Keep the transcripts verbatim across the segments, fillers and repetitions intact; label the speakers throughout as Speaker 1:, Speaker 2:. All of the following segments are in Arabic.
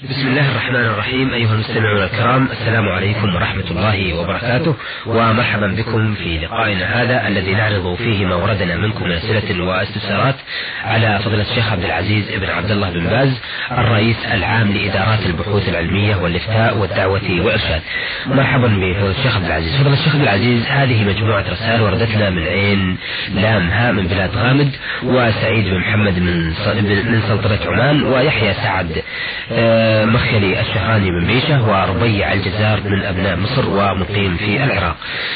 Speaker 1: بسم الله الرحمن الرحيم. أيها المستمعون الكرام، السلام عليكم ورحمة الله وبركاته، ومرحبا بكم في لقائنا هذا الذي نعرض فيه ما وردنا منكم من أسئلة واستفسارات على فضيلة الشيخ عبد العزيز بن عبد الله بن باز، الرئيس العام لإدارات البحوث العلمية والإفتاء والدعوة والإرشاد. مرحبا بفضيلة الشيخ عبد العزيز. فضيلة الشيخ عبد العزيز، هذه مجموعة رسائل وردتنا من عين لامها من بلاد غامد، وسعيد بن محمد من من سلطنة عمان، ويحيى سعد مخيلي الشهراني من بيشة، وربيع الجزار من أبناء مصر ومقيم في العراق.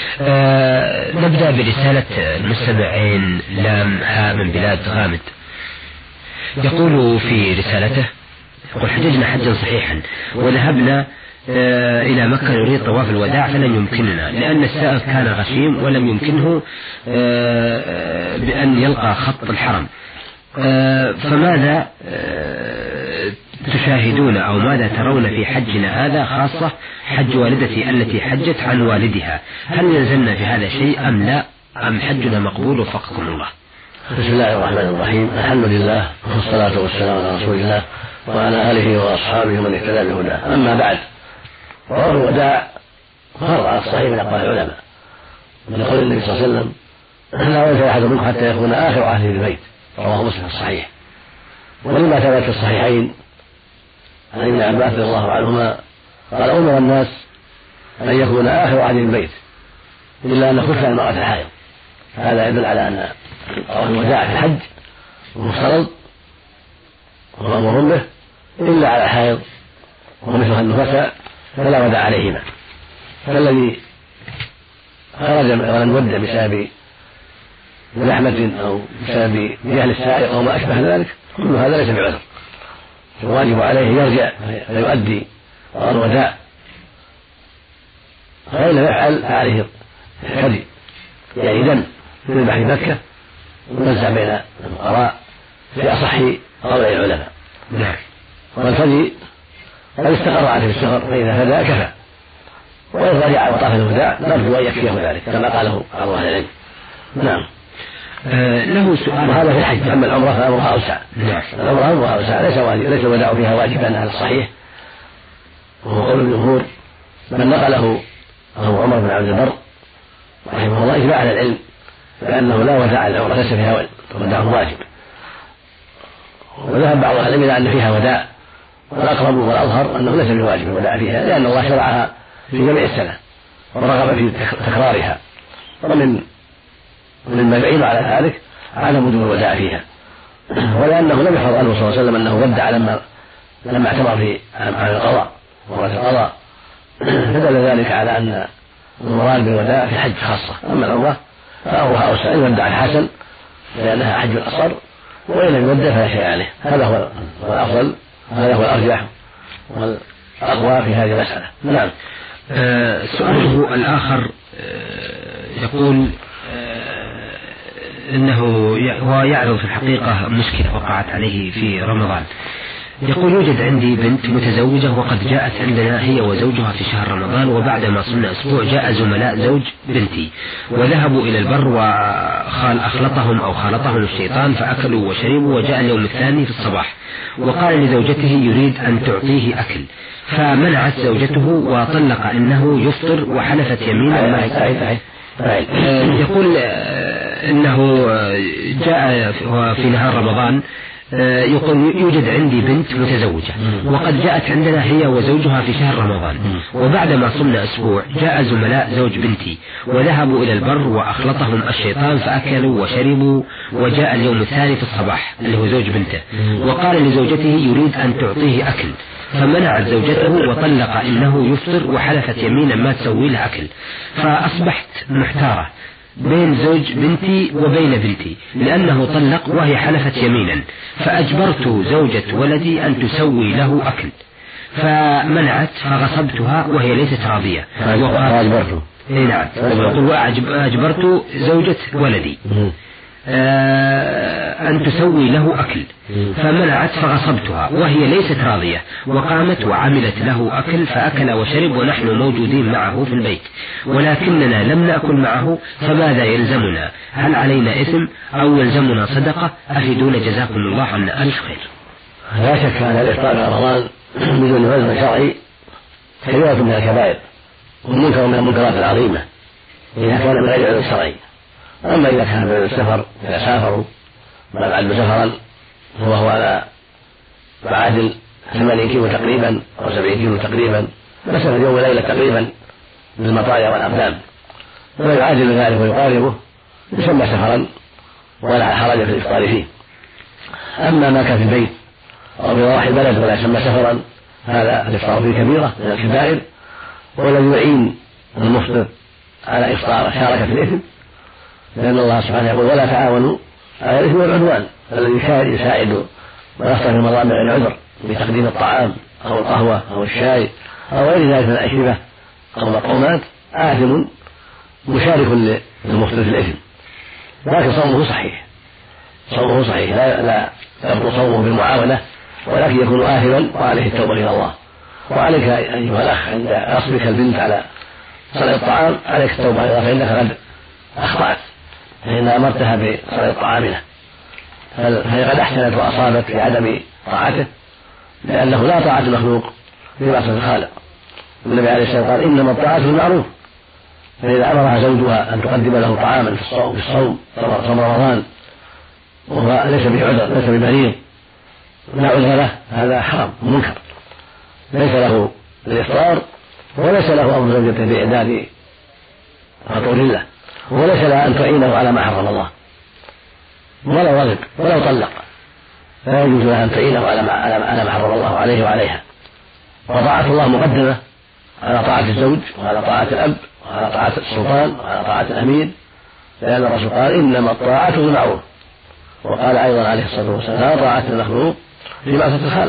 Speaker 1: أه نبدأ برسالة المستمع عين لام ها من بلاد غامد. يقول في رسالته: يقول: حججنا حجا صحيحا وذهبنا أه إلى مكة نريد طواف الوداع فلم يمكننا، لأن السائق كان غشيم ولم يمكنه أه بأن يلقى خط الحرم. أه فماذا أه تشاهدون أو ماذا ترون في حجنا هذا، خاصة حج والدتي التي حجت عن والدها؟ هل يلزمنا في هذا شيء أم لا، أم حجنا مقبول وفقكم الله؟
Speaker 2: بسم الله الرحمن الرحيم. الحمد لله والصلاة والسلام على رسول الله وعلى آله وأصحابه ومن اهتدى بهداه. أما بعد، طواف الوداع فرض على الصحيح من أقوال العلماء، من قول النبي صلى الله عليه وسلم: لا ينفع أحد منكم حتى يكون آخر عهده بالبيت، رواه مسلم الصحيح. ولما ثبت في الصحيحين عن ابن عباس رضي الله عنهما قال: أمر الناس أن يكون آخر عهد البيت إلا أن خف المرأة الحائض. هذا يدل على أن طواف الوداع في الحج مفترض ومأمور به إلا على الحائض ومثلها النفساء فلا وداع عليهما. فالذي خرج ولم يودع بسبب زحمة أو بسبب جهل السائق أو ما أشبه ذلك، كل هذا ليس بعذر، الواجب عليه يرجع فيؤدي الوداع، فإن لم يفعل فعليه الحدي، يعني دم يذبح في مكة ويوزع بين الفقراء في أصح قولي العلماء.
Speaker 1: نعم.
Speaker 2: والفدي قد استقر عليه في السفر، فإذا فدى كفى، وإن رجع وطاف الوداع نرجو أن يكفيه ذلك كما قاله بعض أهل العلم. نعم.
Speaker 1: آه له سؤال.
Speaker 2: وهذا في الحج. أما العمرة فأمرها أوسع.
Speaker 1: نعم.
Speaker 2: العمرة أمرها أوسع، ليس واجب، ليس الوداع فيها واجبا على الصحيح، وهو قول الجمهور من نقله هو عمر بن عبد البر رحمه الله إجماع على العلم بأنه لا وداع للعمرة، ليس فيها وداع واجب. وذهب بعض أهل العلم إلى أن فيها وداع، والأقرب والأظهر أنه ليس بواجب الوداع فيها، لأن الله شرعها في جميع السنة ورغب في تكرارها، ومن مما يعين على ذلك عدم وجوب الوداع فيها، ولأنه لم يحفظ عنه صلى الله عليه وسلم أنه ودع لما لما اعتمر في عام القضاء ومرة القضاء، فدل ذلك على أن المراد بالوداع في الحج خاصة. أما العمرة فأمرها أوسع، إن ودع الحسن لأنها حج الأصغر، وإن لم يودع فلا شيء عليه. هذا هو الأفضل، هذا هو الأرجح والأقوى في هذه المسألة. نعم.
Speaker 1: آه سؤاله الآخر آه يقول آه إنه هو يعرض في الحقيقة مشكلة وقعت عليه في رمضان. يقول: يوجد عندي بنت متزوجة وقد جاءت عندنا هي وزوجها في شهر رمضان، وبعدما صمنا أسبوع جاء زملاء زوج بنتي وذهبوا إلى البر وخال أخلطهم أو خالطهم الشيطان فأكلوا وشربوا، وجاء اليوم الثاني في الصباح وقال لزوجته يريد أن تعطيه أكل، فمنعت زوجته وطلق إنه يفطر وحلفت يمينا ما يقول إنه جاء في نهار رمضان. يقول: يوجد عندي بنت متزوجة وقد جاءت عندنا هي وزوجها في شهر رمضان، وبعدما صمنا أسبوع جاء زملاء زوج بنتي وذهبوا إلى البر وأخلطهم الشيطان فأكلوا وشربوا، وجاء اليوم الثاني في الصباح اللي هو زوج بنته وقال لزوجته يريد أن تعطيه أكل، فمنعت زوجته وطلق إنه يفطر وحلفت يمينا ما تسوي له أكل، فأصبحت محتارة بين زوج بنتي وبين بنتي لأنه طلق وهي حلفت يمينا، فأجبرت زوجة ولدي أن تسوي له أكل فمنعت، فغصبتها وهي ليست راضية
Speaker 2: وقالت
Speaker 1: نعم وأجبرت زوجة ولدي أن تسوي له أكل فمنعت، فغصبتها وهي ليست راضية وقامت وعملت له أكل فأكل وشرب ونحن موجودين معه في البيت ولكننا لم نأكل معه، فماذا يلزمنا؟ هل علينا إثم أو يلزمنا صدقة؟ أفيدونا جزاكم الله عنا ألف خير.
Speaker 2: لا شك أن الإفطار في رمضان بدون بدون عذر شرعي كبيرة من الكبائر والمنكر من المنكرات العظيمة إذا كان من غير عذر شرعي. أما إذا كان من السفر إذا سافروا ما بعد سفرا وهو على بعد ثمانين كيلو تقريبا أو سبعين كيلو تقريبا مسافة يوم وليلة تقريبا بالمطايا والأقدام وما يعادل ذلك ويقاربه يسمى سفرا ولا حرج في الإفطار فيه. أما ما كان في البيت أو في ضواحي البلد ولا يسمى سفرا هذا الإفطار فيه كبيرة من الكبائر والذي يعين المفطر على إفطاره شارك في الإثم لأن الله سبحانه يقول ولا تعاونوا على الإثم والعدوان. الذي يساعد من أفطر في رمضان بغير عذر بتقديم الطعام أو القهوة أو الشاي أو غير ذلك من الأشربة أو المطعومات آثم مشارك للمفطر في الإثم، لكن صومه صحيح صومه صحيح لا لا يبطل صومه بالمعاونة ولكن يكون آثما وعليه التوبة إلى الله. وعليك أيها الأخ عند غصبك البنت على صنع الطعام عليك التوبة إلى الله فإنك قد أخطأت فإن أمرتها بصنع الطعام له فهي قد أحسنت وأصابت في عدم طاعته لأنه لا طاعة المخلوق في معصية الخالق. النبي عليه الصلاة والسلام قال إنما الطاعة بالمعروف فإذا أمرها زوجها أن تقدم له طعاما في الصوم في الصوم صوم رمضان وهو ليس بعذر ليس بمريض لا عذر له هذا حرام ومنكر ليس له الإفطار وليس له أمر زوجته بإعداد فطور الله وليس لها أن تعينه على ما حرم الله ولو غضب ولو طلق لا يجوز لها أن تعينه على ما على ما حرم الله عليه وعليها. وطاعة الله مقدمة على طاعة الزوج وعلى طاعة الأب وعلى طاعة السلطان وعلى طاعة الأمير لأن الرسول قال إنما الطاعة بالمعروف وقال أيضا عليه الصلاة والسلام لا طاعة المخلوق في معصية الخالق.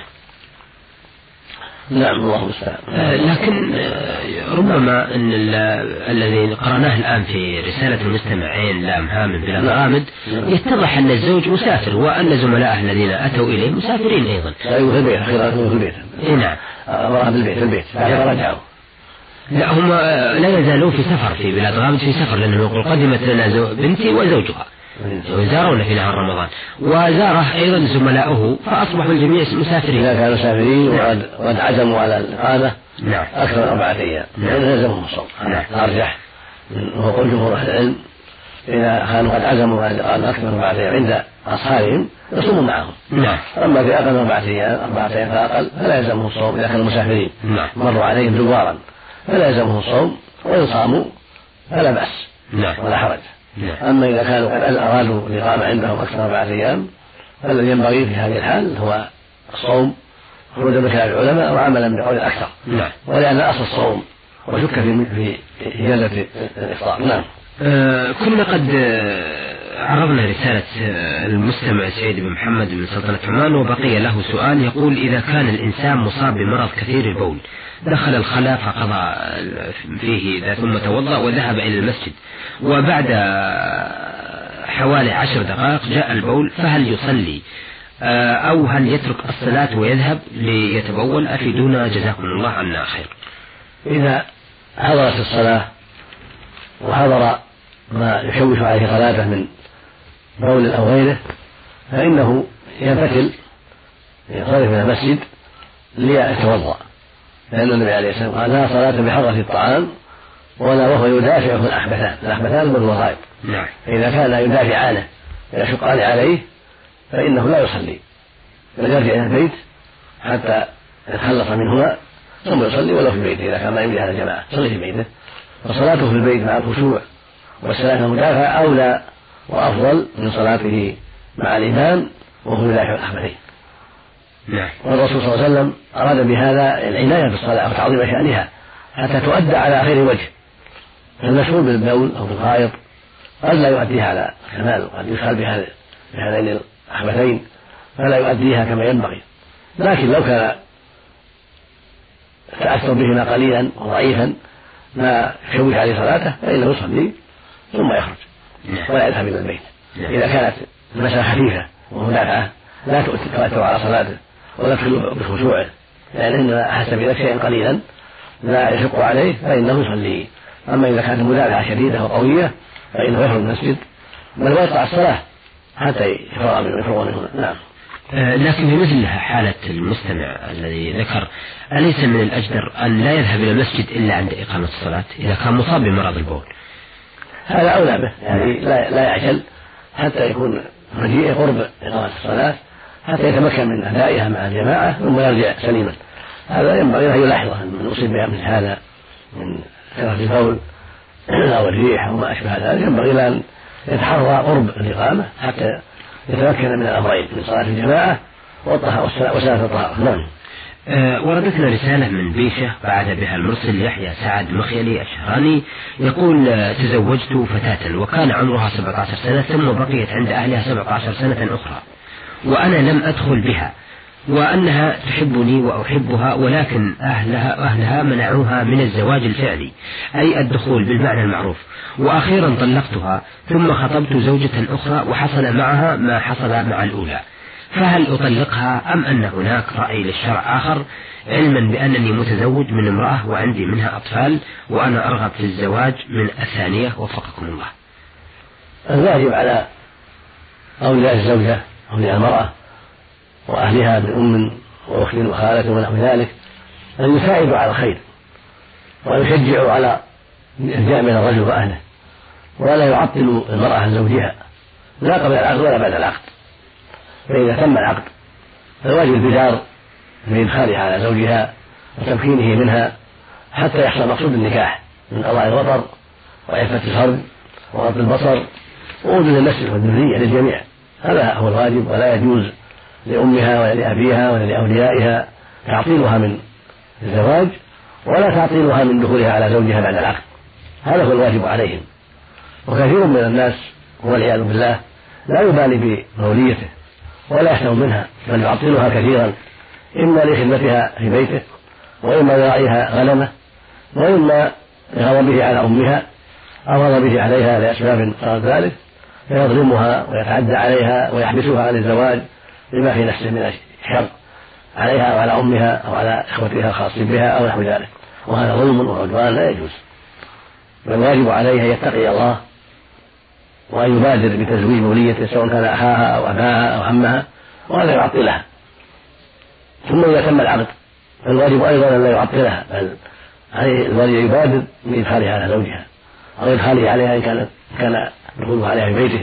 Speaker 2: نعم الله المستعان.
Speaker 1: لكن ربما أن الذي قرأناه الآن في رسالة المستمعين لام هامد بلا غامد يتضح أن الزوج مسافر وأن زملائه الذين أتوا إليه مسافرين أيضا.
Speaker 2: أيوة في البيت أخيرا في البيت.
Speaker 1: نعم.
Speaker 2: أمرها بالبيت في البيت رجعوا.
Speaker 1: لا هم لا يزالون في سفر في بلاد غامد في سفر لأنه يقول قدمت لنا بنتي وزوجها وزارونا في نهار رمضان وزاره أيضا زملاؤه فأصبحوا الجميع مسافرين.
Speaker 2: إذا كانوا مسافرين وقد عزموا على الإقامة
Speaker 1: نعم.
Speaker 2: أكثر من أربعة أيام لأن لزمهم الصوم أرجح وهو قول جمهور أهل العلم إذا كانوا قد عزموا على الإقامة أكثر من أربعة أيام عند أصحابهم يصوموا معهم.
Speaker 1: نعم.
Speaker 2: أما في أقل من أربعة أيام أربعة أيام فأقل فلا يلزمهم الصوم إذا كانوا مسافرين
Speaker 1: نعم.
Speaker 2: مروا عليهم زوارا فلا يلزمهم الصوم وإن صاموا فلا بأس
Speaker 1: نعم.
Speaker 2: ولا حرج.
Speaker 1: نعم.
Speaker 2: أما إذا كانوا قد أرادوا الإقامة عندهم أكثر من أربعة أيام فالذي ينبغي في هذه الحال هو الصوم خروجا من كلام العلماء وعملا بقول أكثر.
Speaker 1: نعم.
Speaker 2: ولأن أصل الصوم وشك في في إجازة الإفطار. نعم.
Speaker 1: آه كنا قد عرضنا رسالة المستمع سعيد بن محمد بن سلطنة عمان وبقي له سؤال يقول إذا كان الإنسان مصاب بمرض كثير البول دخل الخلاء فقضى فيه ثم توضأ وذهب إلى المسجد وبعد حوالي عشر دقائق جاء البول فهل يصلي أو هل يترك الصلاة ويذهب ليتبول؟ أفيدونا جزاكم الله عنا خير.
Speaker 2: إذا حضرت الصلاة وحضر ما يشوش عليه صلاته من بول أو غيره فإنه ينفتل ينصرف من المسجد ليتوضأ لأن النبي عليه الصلاة والسلام قال لا صلاة بحضرة الطعام ولا وهو يدافعه الأخبثان الأخبثان من الوظائف.
Speaker 1: نعم.
Speaker 2: فإذا كان يدافعانه يشقان عليه فإنه لا يصلي بل يرجع إلى البيت حتى يتخلص منهما ثم يصلي ولو في بيته إذا كان ما يملي هذا الجماعة صلي في بيته. فصلاته في البيت مع الخشوع والسلام المدافع أولى وأفضل من صلاته مع الإمام وهو يدافع الأخبثين.
Speaker 1: نعم.
Speaker 2: والرسول صلى الله عليه وسلم أراد بهذا العناية بالصلاة وتعظيم شأنها حتى تؤدى على خير وجه. المشغول بالبول أو بالغائط قد لا يؤديها على كمال وقد يشغل بهذين الأخبثين فلا يؤديها كما ينبغي. لكن لو كان تأثر بهما قليلا وضعيفا ما يشوش عليه صلاته فإنه يصلي ثم يخرج ولا يذهب إلى البيت. إذا كانت المسألة خفيفة ومدافعة لا تؤثر على صلاته ولا تدخل بخشوعه لأن إنما أحس بذلك شيئا قليلا لا يشق عليه فإنه يصلي. أما إذا كانت المدافعة شديدة وقوية فإنه يخرج من المسجد بل ويقطع الصلاة حتى يفرغ منه. نعم.
Speaker 1: لكن في مثل حالة المستمع الذي ذكر، أليس من الأجدر أن لا يذهب إلى المسجد إلا عند إقامة الصلاة إذا كان مصاب بمرض البول؟
Speaker 2: هذا أولى به، يعني لا لا يعجل حتى يكون مجيء قرب إقامة الصلاة حتى يتمكن من أدائها مع الجماعة ثم يرجع سليما. هذا ينبغي أن يلاحظه، من أصيب بها من هذا من كثرة البول أو الريح أو ما أشبه ذلك ينبغي أن يتحرى قرب الإقامة حتى يتمكن من الأمرين، من صلاة الجماعة وصلاة الطهارة. نعم.
Speaker 1: أه وردتنا رسالة من بيشة بعد بها المرسل يحيى سعد مخيلي الشهراني، يقول: تزوجت فتاة وكان عمرها سبعة عشر سنة ثم بقيت عند أهلها سبعة عشر سنة أخرى وأنا لم أدخل بها، وأنها تحبني وأحبها، ولكن أهلها, أهلها منعوها من الزواج الفعلي أي الدخول بالمعنى المعروف، وأخيرا طلقتها ثم خطبت زوجة أخرى وحصل معها ما حصل مع الأولى، فهل أطلقها أم أن هناك رأي للشرع آخر، علما بأنني متزوج من امرأة وعندي منها أطفال وأنا أرغب في الزواج من الثانية وفقكم الله؟
Speaker 2: الواجب على أولياء الزوجة أولياء المرأة وأهلها من أم وأخت وخالة ونحو ذلك أن يساعدوا على الخير وأن يشجعوا على الجاء من الرجل وأهله، ولا يعطلوا المرأة عن زوجها لا قبل العقد ولا بعد العقد. فإذا تم العقد فالواجب البدار من إدخالها على زوجها وتمكينه منها حتى يحصل مقصود النكاح من قضاء الوطر وعفة الفرج وغض البصر ووجود النسل والذرية للجميع. هذا هو الواجب، ولا يجوز لأمها ولا لأبيها ولا لأوليائها تعطيلها من الزواج ولا تعطيلها من دخولها على زوجها بعد العقد. هذا هو الواجب عليهم. وكثير من الناس والعياذ بالله لا يبالي بموليته ولا يحتم منها، بل يعطلها كثيرا، إما لخدمتها في بيته وإما لراعيها غنمه وإما لغضبه على أمها أو غضبه عليها لأسباب قال ذلك، فيظلمها ويتعدى عليها ويحبسها عن الزواج لما في نفسه من الشر عليها أو على أمها أو على إخوتها الخاصين بها أو نحو ذلك، وهذا ظلم وعدوان لا يجوز. والواجب عليه أن يتقي الله وأن يبادر بتزويج موليته سواء كان أخاها أو أباها أو عمها ولا يعطلها. ثم إذا تم العقد فالواجب أيضا أن لا يعطلها، بل عليه الواجب يبادر بإدخالها على زوجها أو إدخاله عليها إن كان كان دخولها عليها في بيتهم.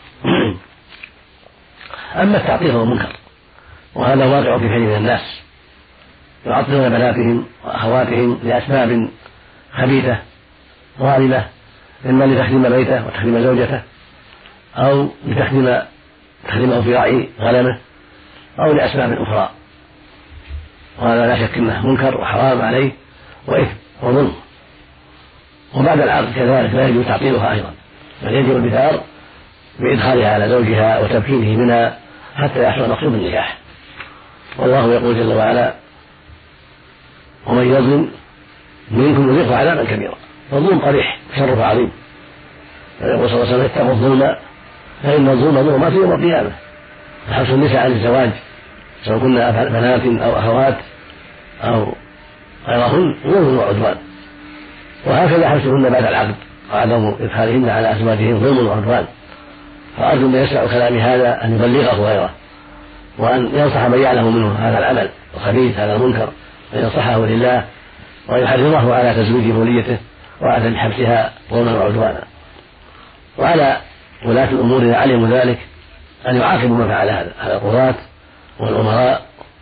Speaker 2: أما التعطيل فهو منكر، وهذا واقع في كثير من الناس، يعطلون بناتهم وأخواتهم لأسباب خبيثة ظالمة، إما لتخدم بيته وتخدم زوجته أو لتخدم تخدمه في رعي غنمه أو لأسباب أخرى، وهذا لا شك أنه منكر وحرام عليه وإثم وظلم. وبعد العقد كذلك لا يجوز تعطيلها أيضا، بل يجب البثار بإدخالها على زوجها وتمكينه منها حتى يحصل مقصود النكاح. والله يقول جل وعلا: ومن يظلم منكم يذيقه عذابا كبيرا. فالظلم قبيح شره عظيم، فيقول صلى الله عليه وسلم: اتقوا الظلم فإن الظلم ظلمات يوم القيامة. فحبس النساء عن الزواج سواء كنا بنات أو أخوات أو غيرهن ظلم وعدوان، وهكذا حبسهن بعد العقد وعدم إدخالهن على أزواجهن ظلم وعدوان. فأرجو من يسمع كلامي هذا أن يبلغه غيره، وأن ينصح من يعلم منه هذا العمل الخبيث هذا المنكر، وأن ينصحه لله وأن يحرضه على تزويج موليته وعدم حبسها ظلما وعدوانا. وعلى ولاة الأمور إذا علموا ذلك أن يعاقبوا من فعل هذا، على القضاة والأمراء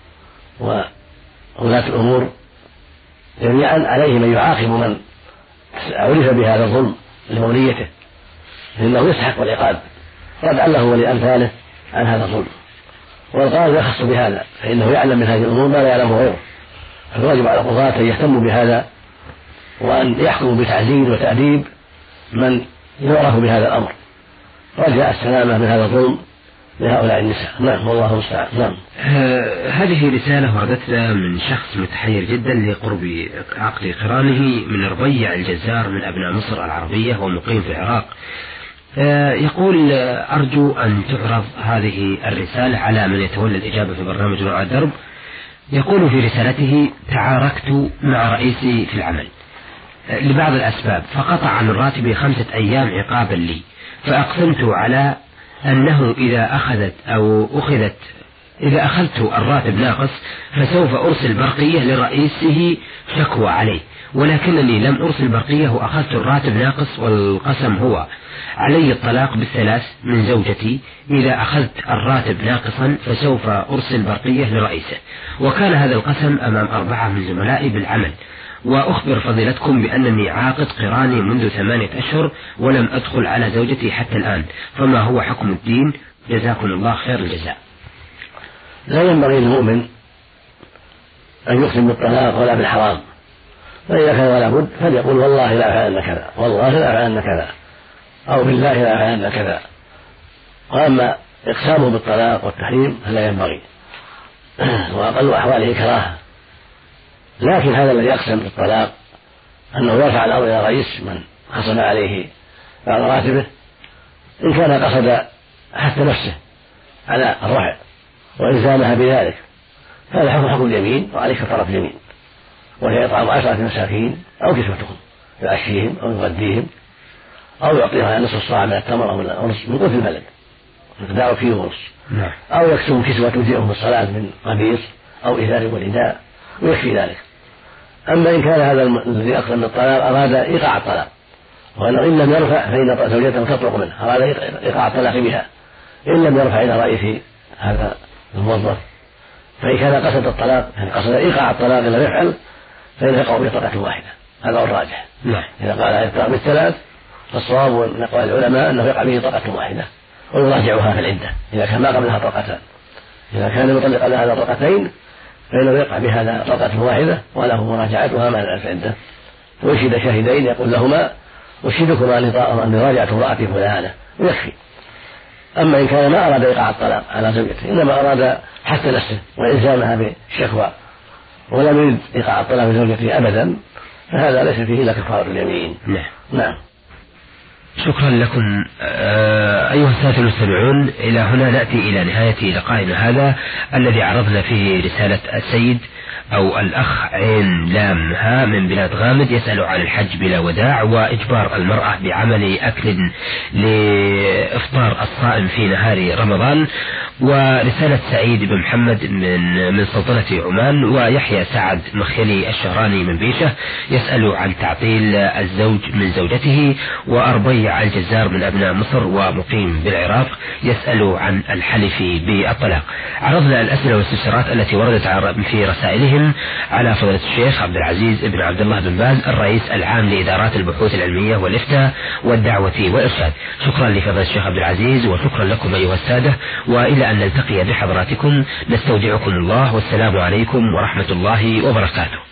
Speaker 2: وولاة الأمور جميعا عليهم أن يعاقبوا من عرف بهذا الظلم لموليته، فإنه يستحق العقاب ردعا له ولأمثاله عن هذا الظلم. والقاضي يخص بهذا فإنه يعلم من هذه الأمور ما لا يعلمه غيره، فالواجب على القضاة أن يهتموا بهذا وأن يحكموا بتعزير وتأديب من يعرف بهذا الأمر رجاء السلامة من هذا الظلم لهؤلاء النساء. نعم، والله المستعان. نعم.
Speaker 1: هذه رسالة وردتنا من شخص متحير جدا لقرب عقد قرانه من ربيع الجزار من أبناء مصر العربية ومقيم في العراق. يقول: أرجو أن تعرض هذه الرسالة على من يتولى الإجابة في برنامج نوع الدرب. يقول في رسالته: تعاركت مع رئيسي في العمل لبعض الأسباب فقطع من راتبي خمسة أيام عقابا لي، فأقسمت على أنه إذا أخذت أو أخذت إذا أخذت الراتب ناقص فسوف أرسل برقية لرئيسه شكوى عليه، ولكنني لم أرسل برقية وأخذت الراتب ناقص، والقسم هو علي الطلاق بالثلاث من زوجتي. إذا أخذت الراتب ناقصا فسوف أرسل برقية لرئيسه. وكان هذا القسم أمام أربعة من زملائي بالعمل، وأخبر فضيلتكم بأنني عاقد قراني منذ ثمانية أشهر ولم أدخل على زوجتي حتى الآن، فما هو حكم الدين؟ جزاكم الله خير الجزاء.
Speaker 2: لا ينبغي للمؤمن أن يقسم بالطلاق ولا بالحرام، فإذا كان ولا بد فليقول والله لا أفعلن كذا، والله لا أفعلن كذا، أو بالله لا أفعلن كذا. وأما إقسامه بالطلاق والتحريم فلا ينبغي، وأقل أحواله كراهة. لكن هذا الذي يقسم بالطلاق أنه يرفع الأمر إلى رئيس من خصم عليه بعض راتبه، إن كان قصد حتى نفسه على الرفع وإلزامها بذلك فهذا حكم حكم اليمين، وعليه كفارة اليمين، وهي إطعام عشرة مساكين أو كسوتهم يعشيهم أو يغذيهم أو يعطيها نصف الصاع من التمر أو نصف من قوت البلد مقدار كيلو ونصف، أو يكسوهم كسوة تجزئهم الصلاة من قميص أو إزار ورداء ويكفي ذلك. أما إن كان هذا الذي أقسم الطلاق أراد إيقاع الطلاق، وأنه إن لم يرفع فإن زوجته تطلق منه، أراد إيقاع الطلاق بها إن لم يرفع إلى رئيس هذا الموظف، فإن كان قصد الطلاق يعني قصد إيقاع الطلاق لم يفعل فإن يقع بطلقة واحدة، هذا هو الراجح. إذا قال يطلق بالثلاث فالصواب من أقوال العلماء أنه يقع به طلقة واحدة ويراجعها في العدة إذا كان ما قبلها طلقتان. إذا كان يطلق لها طلقتين فإنه يقع بهذا طلقة واحدة وله مراجعتها مع العدة، ويشهد شاهدين يقول لهما أشهدكما أني راجعت امرأتي فلانة ويكفي. أما إن كان ما أراد إيقاع الطلاق على زوجته، إنما أراد حتى نفسه وإلزامها بالشكوى ولم يريد إيقاع الطلاق بزوجته أبدا، فهذا ليس فيه إلا كفارة اليمين.
Speaker 1: نعم.
Speaker 2: نعم.
Speaker 1: شكرا لكم أيها السادة المستمعون. إلى هنا نأتي إلى نهاية لقائنا هذا الذي عرضنا فيه رسالة السيد أو الأخ عين لام ها من بلاد غامد يسأل عن الحج بلا وداع وإجبار المرأة بعمل أكل لإفطار الصائم في نهار رمضان، ورسالة سعيد بن محمد من من سلطنة عمان، ويحيى سعد مخيلي الشهراني من بيشة يسأل عن تعطيل الزوج من زوجته، وأربيع الجزار من أبناء مصر ومقيم بالعراق يسأل عن الحلف بالطلاق. عرضنا الأسئلة والاستفسارات التي وردت في رسائلهم على فضيلة الشيخ عبد العزيز بن عبد الله بن باز الرئيس العام لإدارات البحوث العلمية والإفتاء والدعوة والإرشاد. شكرا لفضيلة الشيخ عبد العزيز وشكرا لكم أيها السادة، وإلى أن نلتقي بحضراتكم نستودعكم الله، والسلام عليكم ورحمة الله وبركاته.